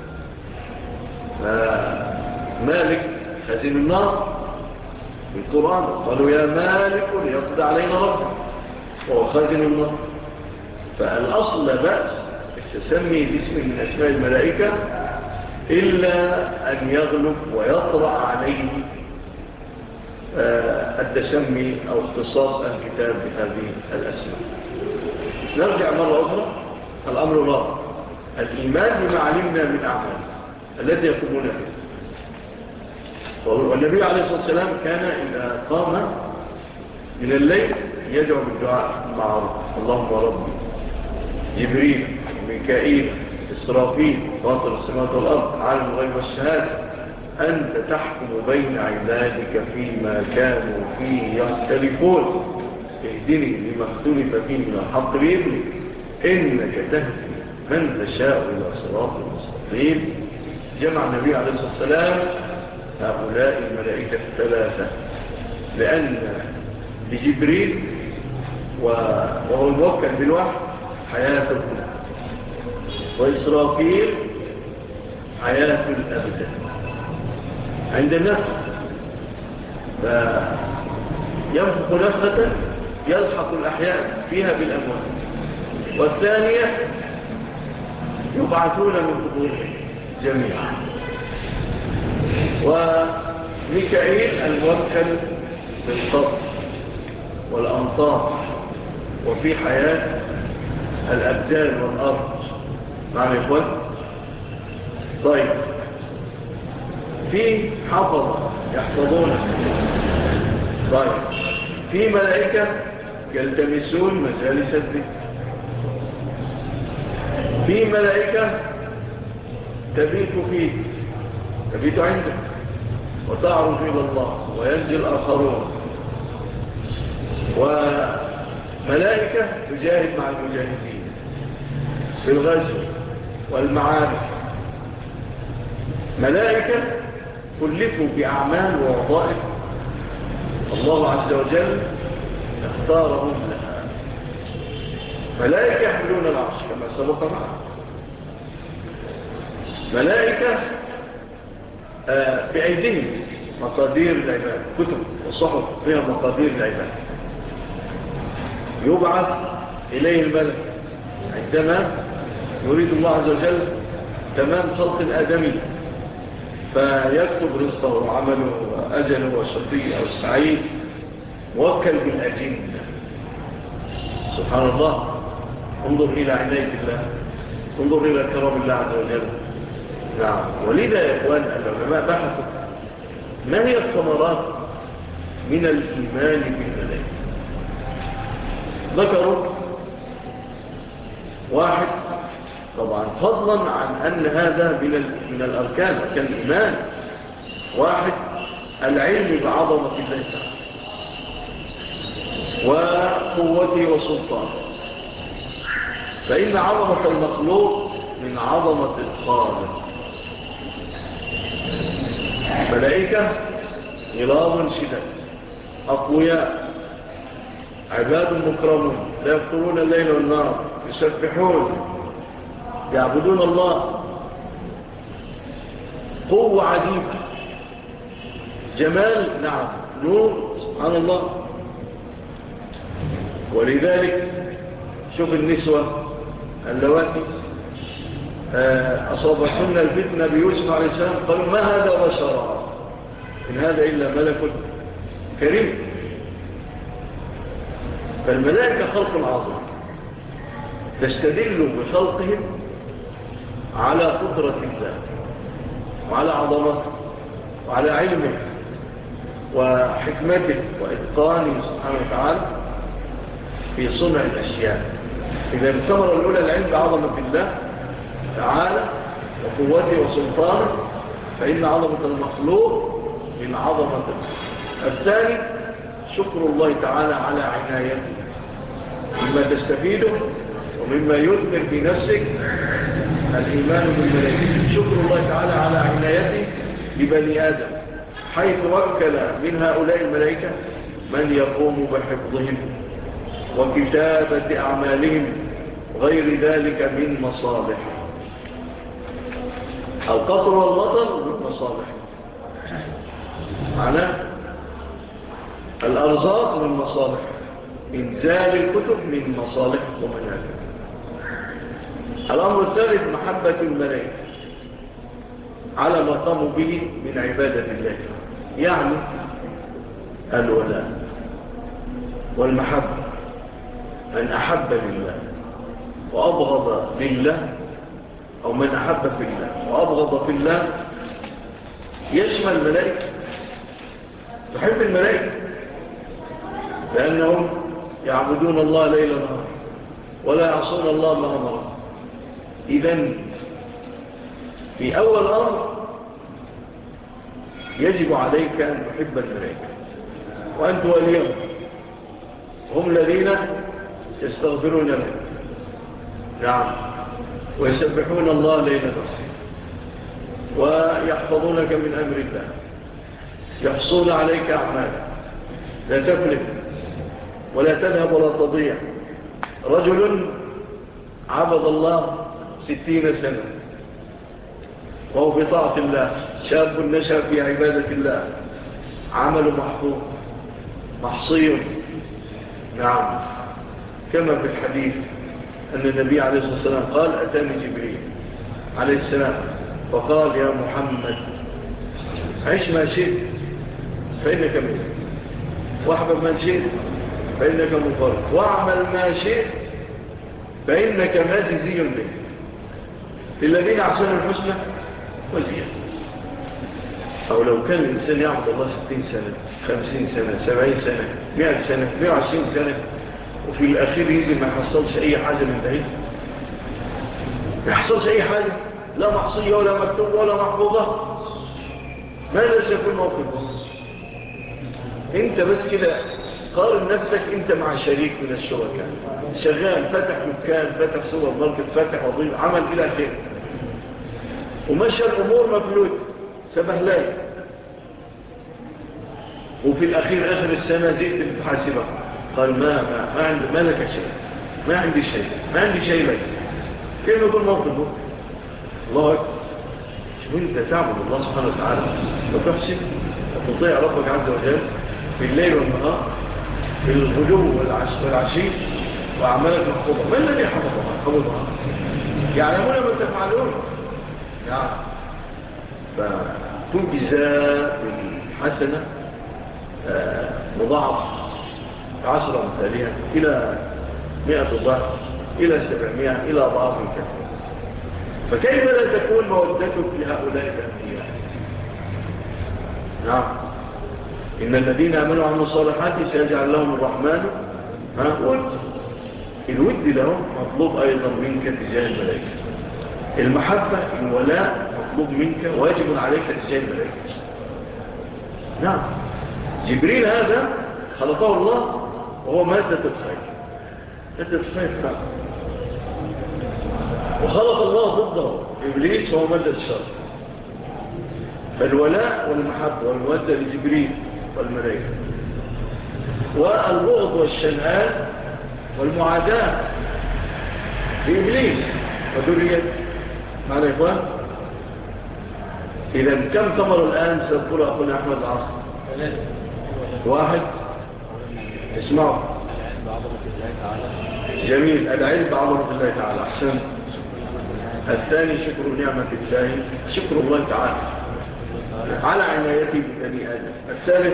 مالك خازن النار في القرآن قالوا يا مالك ليقضي علينا ربك وهو خازن النار. فالأصل لا بأس التسمي باسم من أسماء الملائكة إلا أن يغلب ويطرأ عليه التسمي أو اختصاص الكتاب بهذه الأسماء. نرجع مرة أخرى. الأمر الرابع الإيمان بما علمنا من أعمال الذي يقومون به. والنبي عليه الصلاة والسلام كان إذا قام من الليل يدعو بالدعاء المعروف اللهم ربي جبريل وميكائيل إسرافيل فاطر السماوات والأرض عالم الغيب والشهادة أنت تحكم بين عبادك فيما كانوا فيه يختلفون اهدني لما اختلف فيه من الحق بإذنك إنك تهدي من تشاء إلى صراط المستقيم. جمع النبي عليه الصلاة والسلام هؤلاء الملائكة الثلاثة لأن لجبريل وهو الموكل بالوحي حياته وإسرافيل حياة الأبد عند النفخ فينفخ نفخة يلحق الأحياء فيها بالأموات والثانية يبعثون من قبورهم جميعا. وميكائيل الموكل بالقبر والأمطار وفي حياة الأبدان والأرض معنى إخوان. طيب في حفظة يحفظون. طيب في ملائكة يلتمسون مجالس الذكر. في ملائكة تبيت عندك وتعرف إلى الله وينجي الآخرون. وملائكة تجاهد مع المجاهدين في الغزو والمعارك. ملائكة كلفوا بأعمال ووظائف الله عز وجل اختارهم لها. ملائكة يحملون العرش كما سبق معه. ملائكة بأيديهم مقادير العباد كتب وصحف فيها مقادير العباد. يبعث إليه الملك عندما يريد الله عز وجل تمام خلق الآدمي فيكتب رزقه وعمله وأجله وشقي أو السعيد، موكل بالأجنة. سبحان الله. انظر إلى عناية الله، انظر إلى كرم الله عز وجل. نعم. ولذا يا إخوان العلماء بحثوا ما هي الثمرات من الإيمان بالملائكة. ذكروا واحد، طبعا فضلا عن أن هذا من الأركان، أركان الإيمان. واحد، العلم بعظمة الله تعالى وقوته وسلطانه، فإن عظمة المخلوق من عظمة الخالق. ملائكة غلاظ شداد أقوياء عباد مكرمون لا يفترون الليل والنهار، يسبحون يعبدون الله، قوة عجيبة، جمال، نعم، نور، سبحان الله. ولذلك شوف النسوة اللواتي أصابتهن الفتنة بيوسف عليه السلام قالوا ما هذا بشرا إن هذا إلا ملك كريم. فالملائكة خلق عظيم، تستدل بخلقهم على قدرة الله وعلى عظمته وعلى علمه وحكمته وإتقانه سبحانه وتعالى في صنع الأشياء. إذا الثمرة الأولى العلم بعظمة الله تعالى وقوته وسلطانه، فإن عظمة المخلوق من عظمة الله. الثاني شكر الله تعالى على عنايته، مما تستفيده ومما يثمر في نفسك الإيمان بالملائكة. شكر الله تعالى على عنايته ببني آدم، حيث وكل من هؤلاء الملائكة من يقوم بحفظهم وكتابة أعمالهم غير ذلك من مصالح. القطر والمطر من مصالح، معناه الأرزاق من مصالح، إنزال الكتب من مصالح ومنافع. الأمر الثالث محبة الملائكة على ما قاموا به من عبادة الله، يعني الولاء والمحبة. من أحب لله وأبغض لله، أو من أحب في الله وأبغض في الله، يشمل الملائكة. تحب الملائكة لأنهم يعبدون الله ليلا نهارا ولا يعصون الله ما أمر. إذن في أول أمر يجب عليك أن تحب الملائكة وأن توليهم، هم الذين يستغفرون لك، نعم، ويسبحون الله ليلا نهارا ويحفظونك من أمر الله، يحصون عليك أعمالك لا تفلت ولا تذهب ولا تضيع. رجل عبد الله 60 سنة وهو في طاعة الله، شاب نشأ في عبادة الله، عمل محفوظ محصي، نعم، كما في الحديث أن النبي عليه الصلاة والسلام قال أتاني جبريل عليه السلام فقال يا محمد عيش ما شئت فإنك ميت، واحبب ما شئت فإنك مفرد، واعمل ما شئت فإنك مجزي به، للذين أحسنوا الحسنى وزيادة. أو لو كان الإنسان يعبد الله 60 سنة 50 سنة 70 سنة 100 سنة 120 سنة وفي الأخير يجي ما يحصلش أي حاجة من بعيد، ما يحصلش أي حاجة، لا محصية ولا مكتوبة ولا محفوظة، ماذا سيكون موقفه؟ انت بس كده قارن نفسك انت مع شريك من الشركاء، شغال فتح مكان، فتح سوبر ماركت، فتح وظيفة، عمل الى اخره، ومشى الامور مفلوت سبهلاي، وفي الاخير اخر السنة جئت بتحاسبك قال ما لك شيء، ما عندي شيء لك. كيف يكون موقفه؟ الله أكبر. وانت تعبد الله سبحانه وتعالى وتحسن وتطيع ربك عز وجل في الليل والنهار، في الغدو والعشي، وأعمالك محفوظة. ما الذي حفظها؟ يعلمون ما تفعلون، يعني تجزى بالحسنة مضاعف 10 مثالية إلى 100 ضعف إلى 700 إلى ضعف كثير. فكيف لا تكون مودتك لهؤلاء الأنبياء؟ نعم، إن الذين آمنوا وعملوا الصالحات سيجعل لهم الرحمن ود. الود لهم مطلوب أيضا منك تجاه الملائكة. المحبة الولاء مطلوب منك واجب عليك تجاه الملائكة. نعم، جبريل هذا خلقه الله وهو مادة الخير، مادة الخير نعم. وخلق الله ضده إبليس وهو مادة الشر. فالولاء والمحبة والمودة لجبريل والملائكة، والبغض والشنآن والمعاداة لإبليس وذريته. معنى يا إخوان؟ إذا كم ثمر الآن سأقول أخونا أحمد العاصر؟ 1 اسمعوا جميل، العلم بعظمة الله تعالى. أحسن. الثاني شكر نعمة الله، شكر الله تعالى على عنايته ببني آدم. الثالث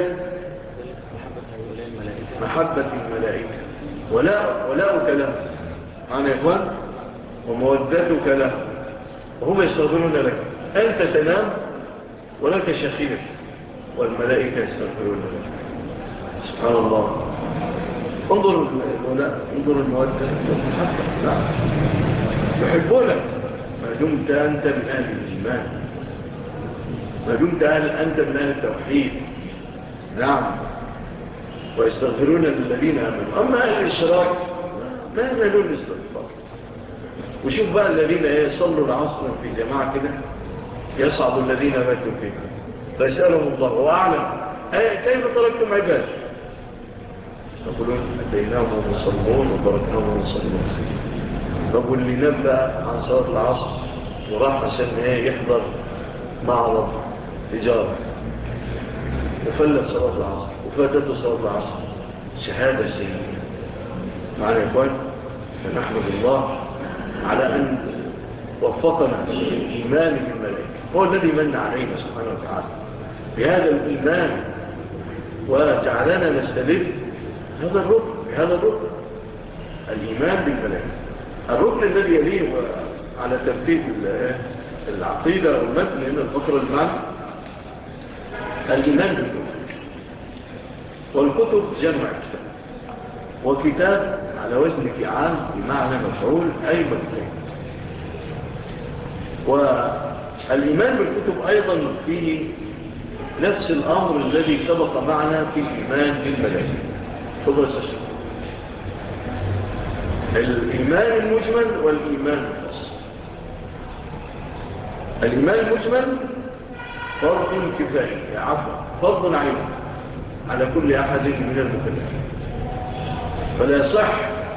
محبة الملائكة، ولاؤك له. معنى يا إخوان؟ ومودتك له، وهم يستغفرون لك. أنت تنام ولك شخير والملائكة يستغفرون لك. سبحان الله. انظر الولاء، انظر المودة والمحبة. نعم، يحبونك ما دمت أنت من أهل الإيمان، ما دمت أنت من أهل التوحيد. نعم، ويستغفرون للذين آمنوا. أما أهل الإشراك ما يملون الاستغفار. وشوف بقى الذين يصلوا العصر في جماعة كده، يصعب الذين ماتوا فيكم فيسألهم الله وأعلم كيف تركتم عباد؟ يقولون أتيناهم وصلون وتركناهم وصلون. طب واللي نبأ عن صلاة العصر وراح عشان يحضر معرض تجارة وفلت صلاة العصر وفاتته صلاة العصر، شهادة سيئة. معنا يا إخوان؟ فنحمد الله على أن وفقنا الإيمان بالملائكة، هو الذي من علينا سبحانه وتعالى بهذا الإيمان وجعلنا نستدل هذا الركن الإيمان بالملائكة. الركن الذي يليه على ترتيب العقيدة والمتن هنا الفقرة المعنى الإيمان بالكتب. والكتب جمع وكتاب على وزن فعال بمعنى مفعول أي مفعول. والإيمان بالكتب أيضا فيه نفس الأمر الذي سبق معنا في الإيمان بالملائكة. فضل سشد الإيمان المجمل والإيمان الخاص. الإيمان المجمل فرض كفاية، فرض عين على كل أحد من المكلفين. فلا يصح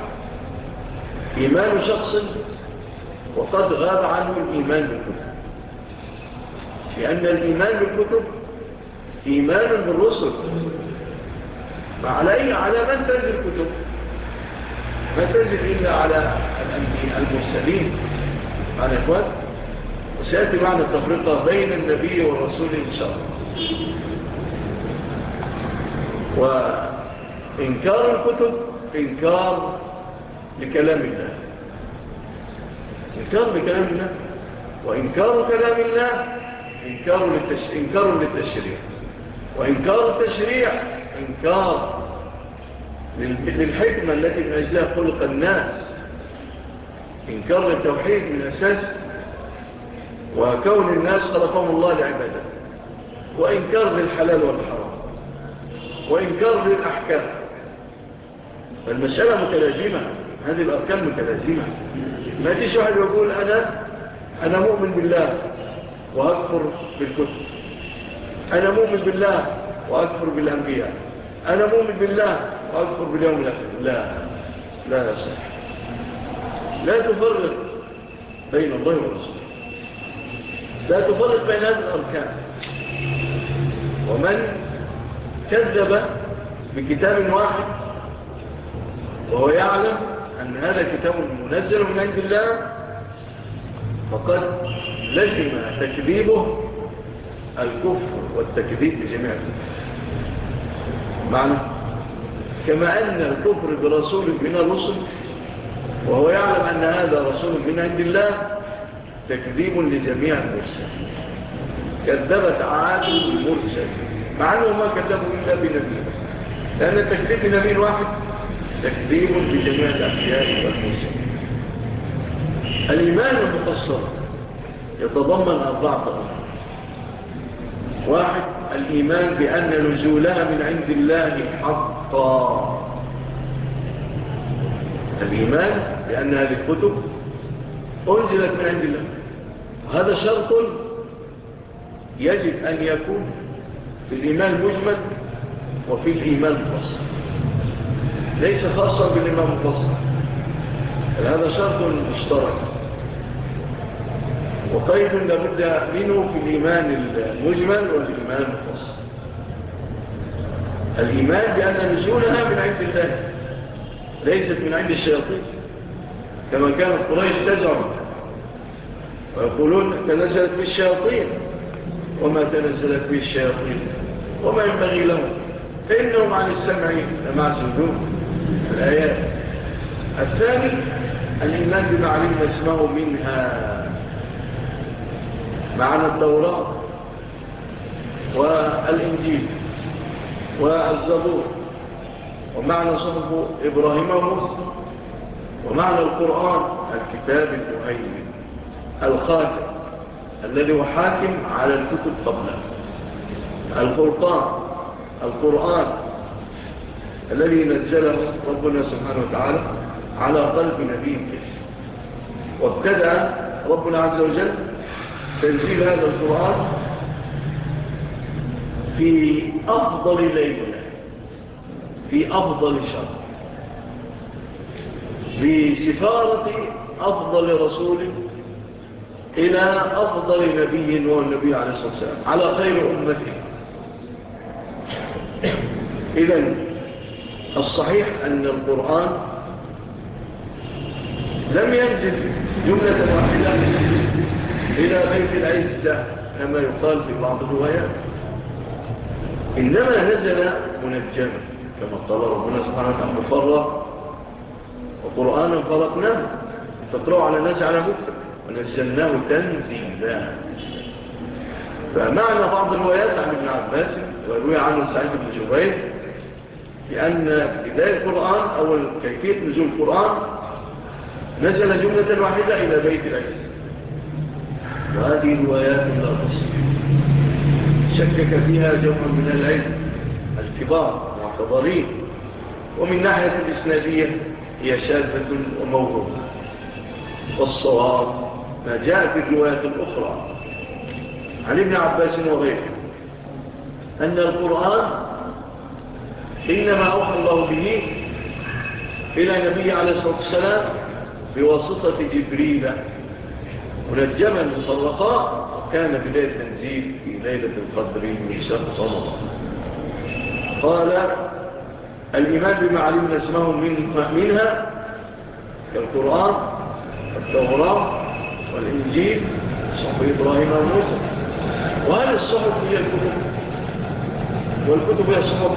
إيمان شخص وقد غاب عنه الإيمان بالكتب، لأن الإيمان بالكتب إيمان بالرسل. على من تنزل كتب؟ ما تنزل إلا على المرسلين. معنا يا إخوان؟ وسيأتي معنا التفرقة بين النبي والرسول إن شاء الله. وإنكار الكتب إنكار لكلام الله، إنكار لكلام الله، وإنكار كلام الله إنكار للتشريع، وإنكار التشريع إنكار للحكمة التي من أجلها خلق الناس، إنكار للتوحيد من أساس وكون الناس خلقهم الله لعبادة، وإنكار للحلال والحرام، وإنكار للأحكام. فالمسألة متلازمة، هذه الأركان متلازمة. ما تيش واحد يقول أنا مؤمن بالله وأكفر بالكتب، أنا مؤمن بالله وأكفر بالأنبياء، أنا مؤمن بالله وأكفر باليوم الآخر. لا يصح. لا تفرق بين الله ورسوله، لا تفرق بين هذه الأركان. ومن كذب بكتاب واحد وهو يعلم أن هذا كتاب منزل من عند الله فقد لزم تكذيبه الكفر والتكذيب بجميع الكفر. معنى كما أن الكفر برسول من الرسل وهو يعلم أن هذا رسول من عند الله تكذيب لجميع المرسلين. كذبت عاد المرسل مع أنه ما كذبوا إلا بنبي، لأن التكذيب بنبي واحد تكذيب لجميع الأنبياء والمرسلين. الإيمان المفصل يتضمن 4 أمور. 1. الإيمان بأن نزولها من عند الله حقا. الإيمان بأن هذه الكتب أنزلت من عند الله، هذا شرط يجب أن يكون في الإيمان المجمل وفي الإيمان المفصل، ليس خاصا بالإيمان المفصل، هذا شرط مشترك وقيد لابد منه في الإيمان المجمل والإيمان المفصل. الإيمان بأن نزولها من عند الله ليست من عند الشياطين كما كانت قريش تزعم ويقولون تنزلت بالشياطين وما تنزلت بالشياطين وما ينبغي لهم إنهم عن السمع لمعزولون. الآيات. الثاني الإيمان بما علمنا اسمه منها، معنى التوراة والإنجيل والزبور، ومعنى صحف إبراهيم وموسى، ومعنى القرآن الكتاب المهيمن الخاتم الذي هو حاكم على الكتب قبله، القرآن الذي نزله ربنا سبحانه وتعالى على قلب نبي كريم. وابتدأ ربنا عز وجل تنزيل هذا القرآن في أفضل ليلة في أفضل شهر بسفارة أفضل رسول إلى أفضل نبي وهو النبي عليه الصلاة والسلام على خير أمته. إذن الصحيح أن القرآن لم ينزل جملة واحدة إلى بيت العزة كما يقال في بعض الروايات، إنما نزل منجما كما قال ربنا سبحانه وتعالى مفرق وقرآنا فرقناه تقرأوا على الناس على مكتب ونزلناه تنزيلا. فمعنى بعض الروايات عن ابن عباس ويروي عنه سعيد بن جبير بأن بداية القرآن أو كيفية نزول القرآن نزل جملة واحدة إلى بيت العز، وهذه روايات لا تصح، شكك فيها جمع من العلم الكبار معتبرين، ومن ناحية الإسنادية هي شاذة وموضوعة. والصواب ما جاء في الروايات الأخرى عن ابن عباس وغيره أن القرآن إنما أوحى الله به إلى نبي عليه الصلاة والسلام بواسطة جبريل منجما مفرقا، وكان بداية التنزيل في ليلة القدر من شهر رمضان. قال الإيمان بما علمنا اسمه منها كالقرآن والتوراة والإنجيل صحف إبراهيم وموسى. وهل الصحف هي الكتب والكتب هي الصحف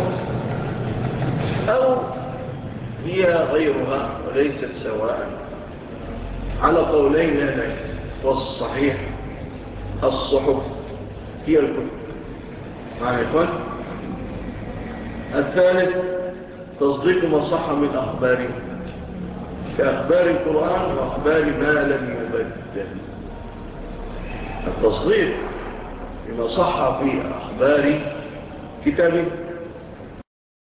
أو هي غيرها وليست سواء؟ على قولين هذين، والصحيح الصحف هي الكتب. معنى يكون الثالث تصديق ما صح من أخباره كأخبار القرآن وأخبار ما لم يبدل. التصديق بما صح في أخبار كتابه